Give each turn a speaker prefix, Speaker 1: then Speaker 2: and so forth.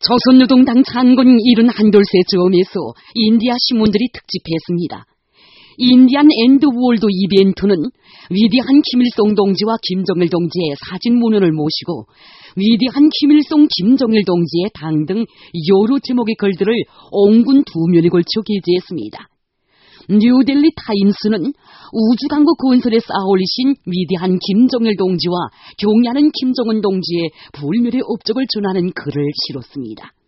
Speaker 1: 조선노동당 창건 71돌째점에서 인디아 신문들이 특집했습니다. 인디안 앤드 월드 이벤트는 위대한 김일성 동지와 김정일 동지의 사진 문헌을 모시고 위대한 김일성, 김정일 동지의 당 등 여러 제목의 글들을 온군 2면에 걸쳐 게재했습니다. 뉴델리 타임스는 우주강국 건설에 쌓아올리신 위대한 김정일 동지와 경애하는 김정은 동지의 불멸의 업적을 전하는 글을 실었습니다.